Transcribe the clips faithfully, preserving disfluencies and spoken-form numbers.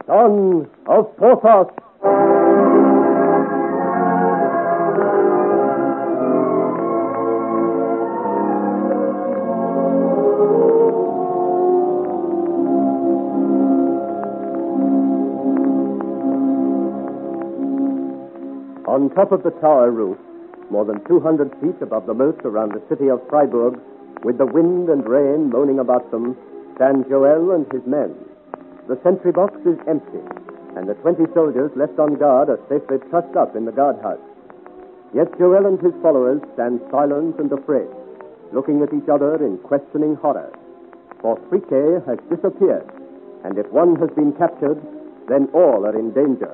son of Porthos. On top of the tower roof, more than two hundred feet above the moat around the city of Freiburg, with the wind and rain moaning about them, stand Joel and his men. The sentry box is empty, and the twenty soldiers left on guard are safely trussed up in the guardhouse. Yet Joel and his followers stand silent and afraid, looking at each other in questioning horror. For Friquet has disappeared, and if one has been captured, then all are in danger.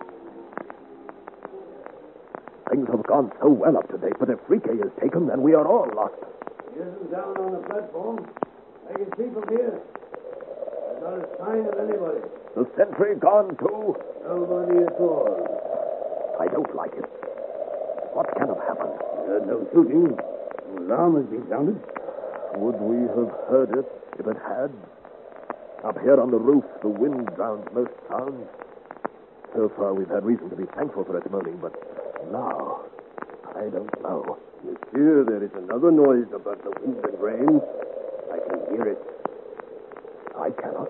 Things have gone so well up to date, but if Friquet is taken, then we are all lost. He isn't down on the platform. I can see from here. There's not a sign of anybody. The sentry gone, too? Nobody at all. I don't like it. What can have happened? There's no shooting. No alarm has been sounded. Would we have heard it if it had? Up here on the roof, the wind drowns most sounds. So far, we've had reason to be thankful for its moaning, but now, I don't know. Monsieur, there is another noise about the wind and rain. I can hear it. I cannot.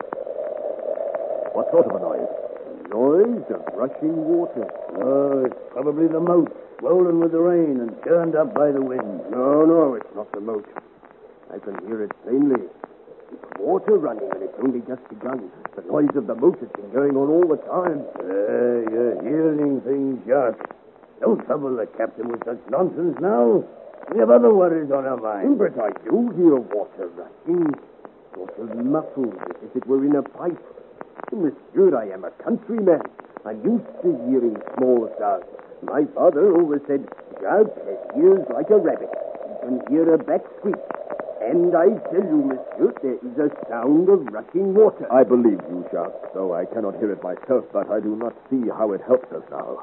What sort of a noise? A noise of rushing water. Oh, it's probably the moat, swollen with the rain and churned up by the wind. No, no, it's not the moat. I can hear it plainly. It's water running, and it's only just begun. The noise of the moat has been going on all the time. Uh, you're hearing things, Jacques. Don't trouble the captain with such nonsense now. We have other worries on our minds. But I do hear water rushing, sort of muffled, as if it were in a pipe. Monsieur, I am a countryman. I'm used to hearing small sounds. My father always said, Jacques has ears like a rabbit. He can hear a bat squeak. And I tell you, monsieur, there is a sound of rushing water. I believe you, Jacques, though I cannot hear it myself, but I do not see how it helps us now.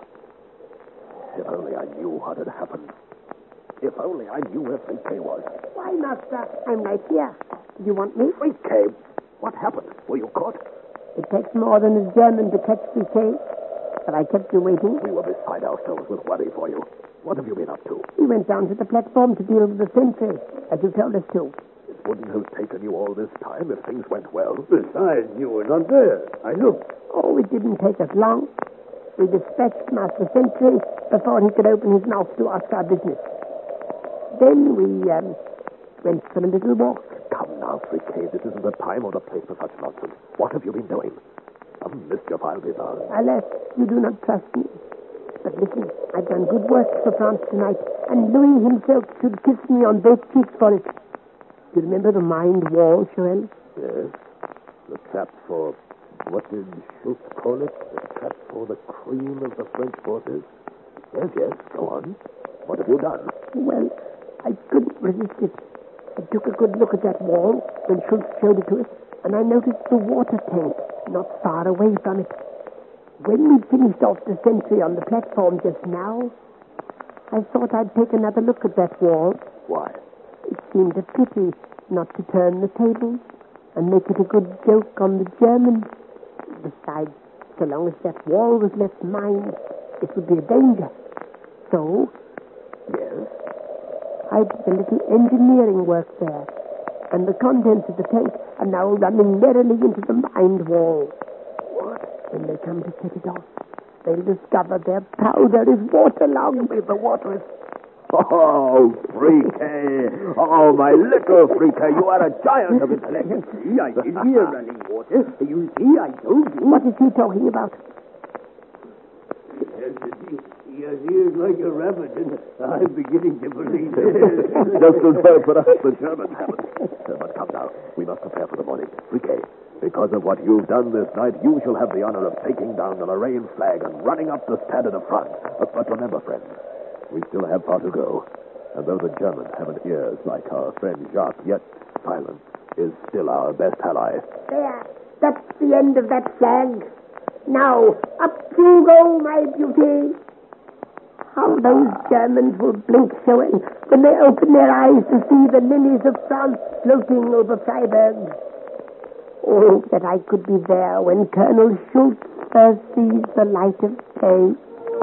If only I knew what had happened. If only I knew where Friquet was. Why, master? I'm right here. Do you want me? Friquet? What happened? Were you caught? It takes more than a German to catch Friquet. But I kept you waiting. We were beside ourselves with worry for you. What have you been up to? We went down to the platform to deal with the sentry, as you told us to. It wouldn't have taken you all this time if things went well. Besides, you were not there. I looked. Oh, it didn't take us long. We dispatched Master Sentry before he could open his mouth to ask our business. Then we um, went for a little walk. Come now, Friquet. This isn't the time or the place for such nonsense. What have you been doing? Some mischief, I'll be bound. Alas, you do not trust me. But listen, I've done good work for France tonight, and Louis himself should kiss me on both cheeks for it. Do you remember the mined wall, Joel? Yes. The trap for... What did Schultz call it? The trap for the cream of the French forces? Yes, yes, go on. What have you done? Well, I couldn't resist it. I took a good look at that wall when Schultz showed it to us, and I noticed the water tank not far away from it. When we'd finished off the sentry on the platform just now, I thought I'd take another look at that wall. Why? It seemed a pity not to turn the tables and make it a good joke on the Germans. Besides, so long as that wall was left mined, it would be a danger. So, yes, I did a little engineering work there, and the contents of the tank are now running merrily into the mined wall. What? When they come to set it off, they'll discover their powder is waterlogged. With the water is... Oh, Friquet! Oh, my little Friquet, you are a giant of intellect. See, I did hear running water. You see, I told you. What is he talking about? He has ears like a rabbit, and I'm beginning to believe it. Just as well for us, the Germans haven't. Uh, but come now, we must prepare for the morning. Friquet, because of what you've done this night, you shall have the honor of taking down the Lorraine flag and running up the standard of France. But, but remember, friends, we still have far to go. And though the Germans haven't ears like our friend Jacques, yet silence is still our best ally. There, that's the end of that flag. Now, up you go, my beauty. How those Germans will blink, Joel, when they open their eyes to see the lilies of France floating over Freiburg. Oh, that I could be there when Colonel Schultz first sees the light of day.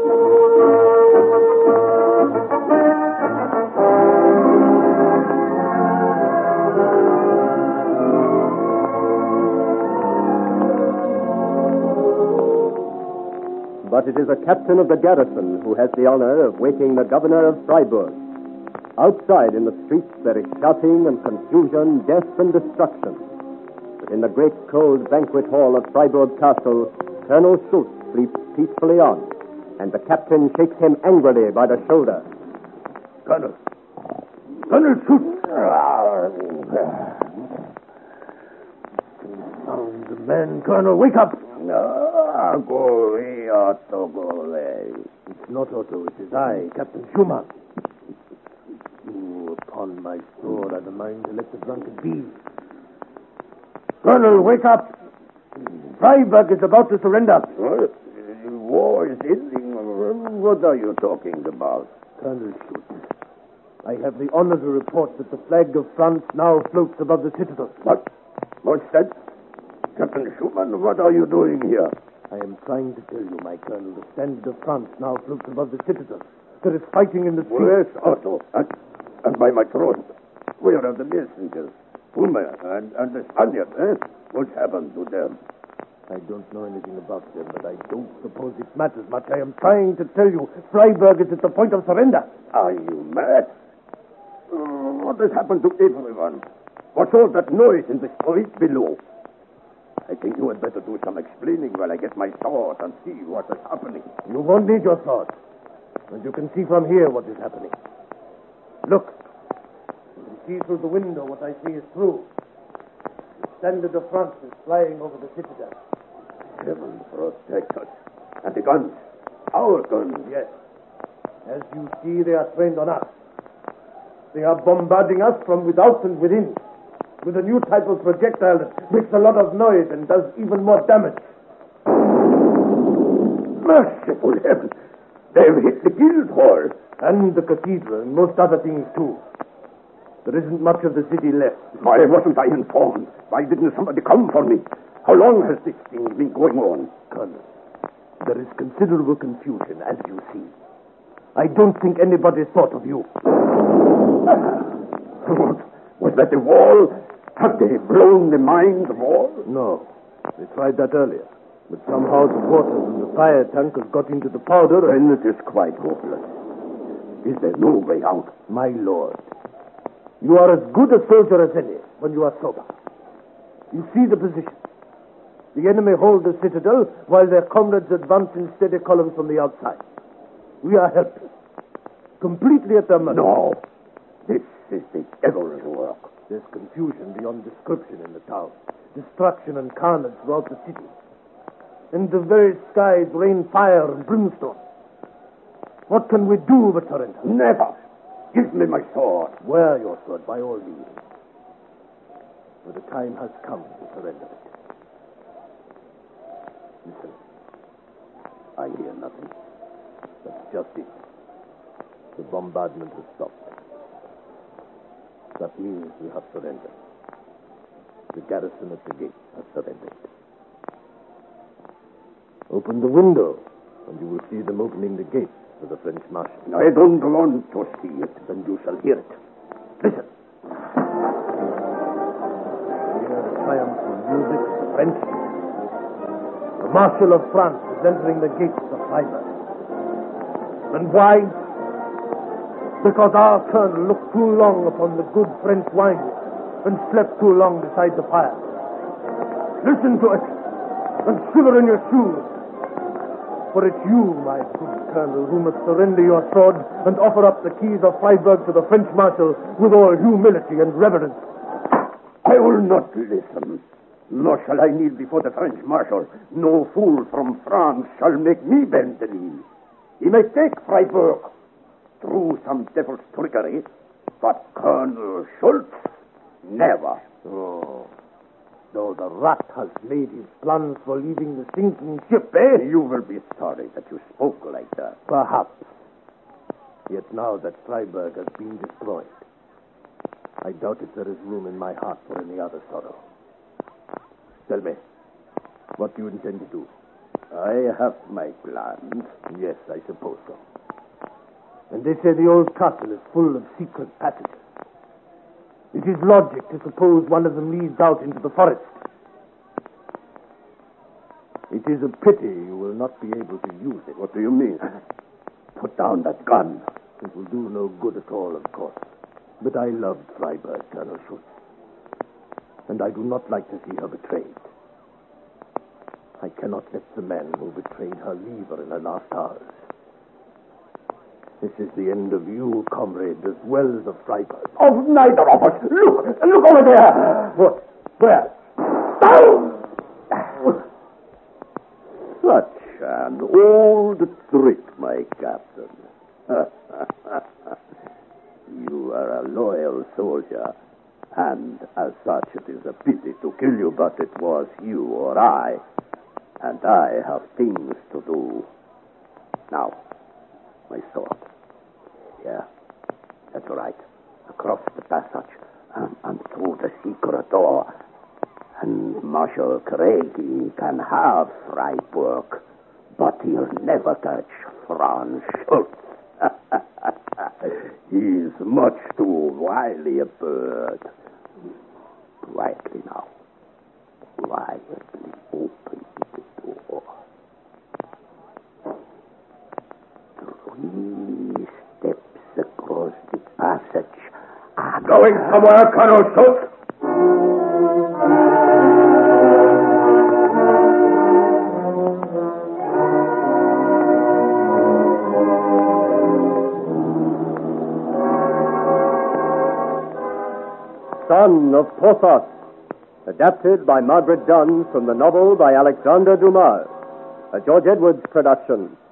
But it is a captain of the garrison who has the honor of waking the governor of Freiburg. Outside in the streets there is shouting and confusion, death and destruction. But in the great cold banquet hall of Freiburg Castle, Colonel Schultz sleeps peacefully on, and the captain shakes him angrily by the shoulder. Colonel! Colonel Schultz! Found the man, Colonel, wake up! No, go away, Otto, go away. It's not Otto, it is I, Captain Schumann. You, upon my sword, I've a mind to let the drunkard be. Colonel, wake up! Freiburg is about to surrender. What? The war is ending. What are you talking about? Colonel Schultz, I have the honor to report that the flag of France now floats above the citadel. What? What's that? Captain Schumann, what are you doing here? I am trying to tell you, my colonel, the standard of France now floats above the citadel. There is fighting in the streets. Where's Otto? And, and by my troth, where are the messengers? Puma and, and the Spaniard, eh? What's happened to them? I don't know anything about them, but I don't suppose it matters much. I am trying to tell you, Freiburg is at the point of surrender. Are you mad? Uh, what has happened to everyone? What's all that noise in the street below? I think you had better do some explaining while I get my sword and see what is happening. You won't need your sword. And you can see from here what is happening. Look. You can see through the window what I see is true. The standard of France is flying over the citadel. Heaven protect us. And the guns. Our guns. Yes. As you see, they are trained on us. They are bombarding us from without and within, with a new type of projectile that makes a lot of noise and does even more damage. Merciful heaven! They've hit the Guildhall. And the cathedral, and most other things, too. There isn't much of the city left. Why wasn't I informed? Why didn't somebody come for me? How long has this thing been going on? Colonel, there is considerable confusion, as you see. I don't think anybody thought of you. What? Was that the wall? Have they blown the mine, the wall? No. They tried that earlier. But somehow the water from the fire tank has got into the powder. Then it is quite hopeless. Is there no way out? My lord, you are as good a soldier as any when you are sober. You see the position. The enemy hold the citadel while their comrades advance in steady columns from the outside. We are helpless. Completely at their mercy. No. This is the devil's work. There's confusion beyond description in the town. Destruction and carnage throughout the city. In the very skies rain fire and brimstone. What can we do but surrender? Never. Give me my sword. Wear your sword, by all means. For the time has come to surrender it. Listen. I hear nothing. That's just it. The bombardment has stopped. That means we have surrendered. The garrison at the gate has surrendered. Open the window, and you will see them opening the gate for the French marshal. I don't want to see it, then you shall hear it. Listen. Hear the triumphal music of the French. The Marshal of France is entering the gates of Freiburg. And why? Because our colonel looked too long upon the good French wine and slept too long beside the fire. Listen to it, and shiver in your shoes. For it's you, my good colonel, who must surrender your sword and offer up the keys of Freiburg to the French marshal with all humility and reverence. I will not listen. Nor shall I kneel before the French marshal. No fool from France shall make me bend the knee. He may take Freiburg through some devil's trickery, but Colonel Schultz, never. Oh, though the rat has made his plans for leaving the sinking ship, eh? You will be sorry that you spoke like that. Perhaps. Yet now that Freiburg has been destroyed, I doubt if there is room in my heart for any other sorrow. Tell me, what do you intend to do? I have my plans. Yes, I suppose so. And they say the old castle is full of secret passages. It is logic to suppose one of them leads out into the forest. It is a pity you will not be able to use it. What do you mean? Put down that gun. It will do no good at all, of course. But I loved Freiburg, Colonel Schultz. And I do not like to see her betrayed. I cannot let the man who betrayed her leave her in her last hours. This is the end of you, comrade, as well as of Freiburg. Of neither of us. Look! Look over there! What? Where? Down! Such an old trick, my captain. You are a loyal soldier, and as such it is a pity to kill you, but it was you or I, and I have things to do. Now, my sword. Yeah, that's right. Across the passage and, and through the secret door. And Marshal Craigie can have Freiburg, but he'll never touch Franz Schultz. He's much too wily a bird. Quietly now. Quietly open the door. Three steps across the passage. And Going somewhere, Colonel Schultz? Son of Porthos, adapted by Margaret Dunn from the novel by Alexander Dumas, a George Edwards production.